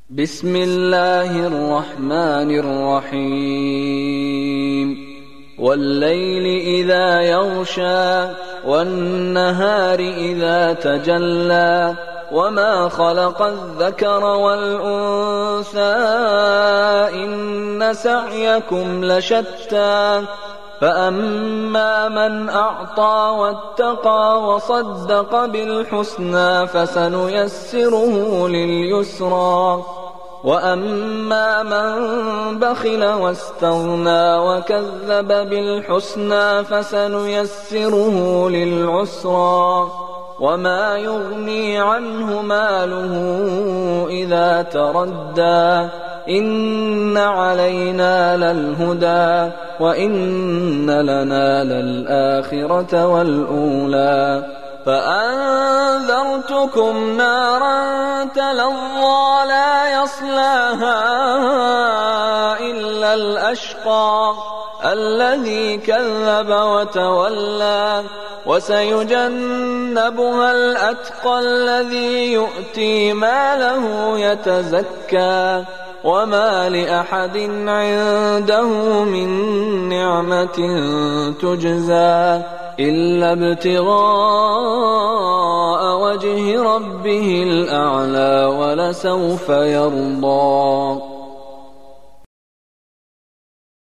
بسم الله الرحمن الرحيم والليل إذا يغشى والنهار إذا تجلى وما خلق الذكر والأنثى إن سعيكم لشتى فأما من أعطى واتقى وصدق بالحسنى فسنيسره لليسرى وأما من بخل واستغنى وكذب بالحسنى فسنيسره للعسرى وما يغني عنه ماله إذا تردى إن علينا للهدى وإن لنا للآخرة والأولى فأنذرتكم نارا تلظى لا يصلاها إلا الأشقى الذي كذب وتولى وسيجنبها الأتقى الذي يؤتي ماله يتزكى وما لأحد عنده من نعمة تجزى إلا ابتغاء وجه ربه الأعلى ولسوف يرضى.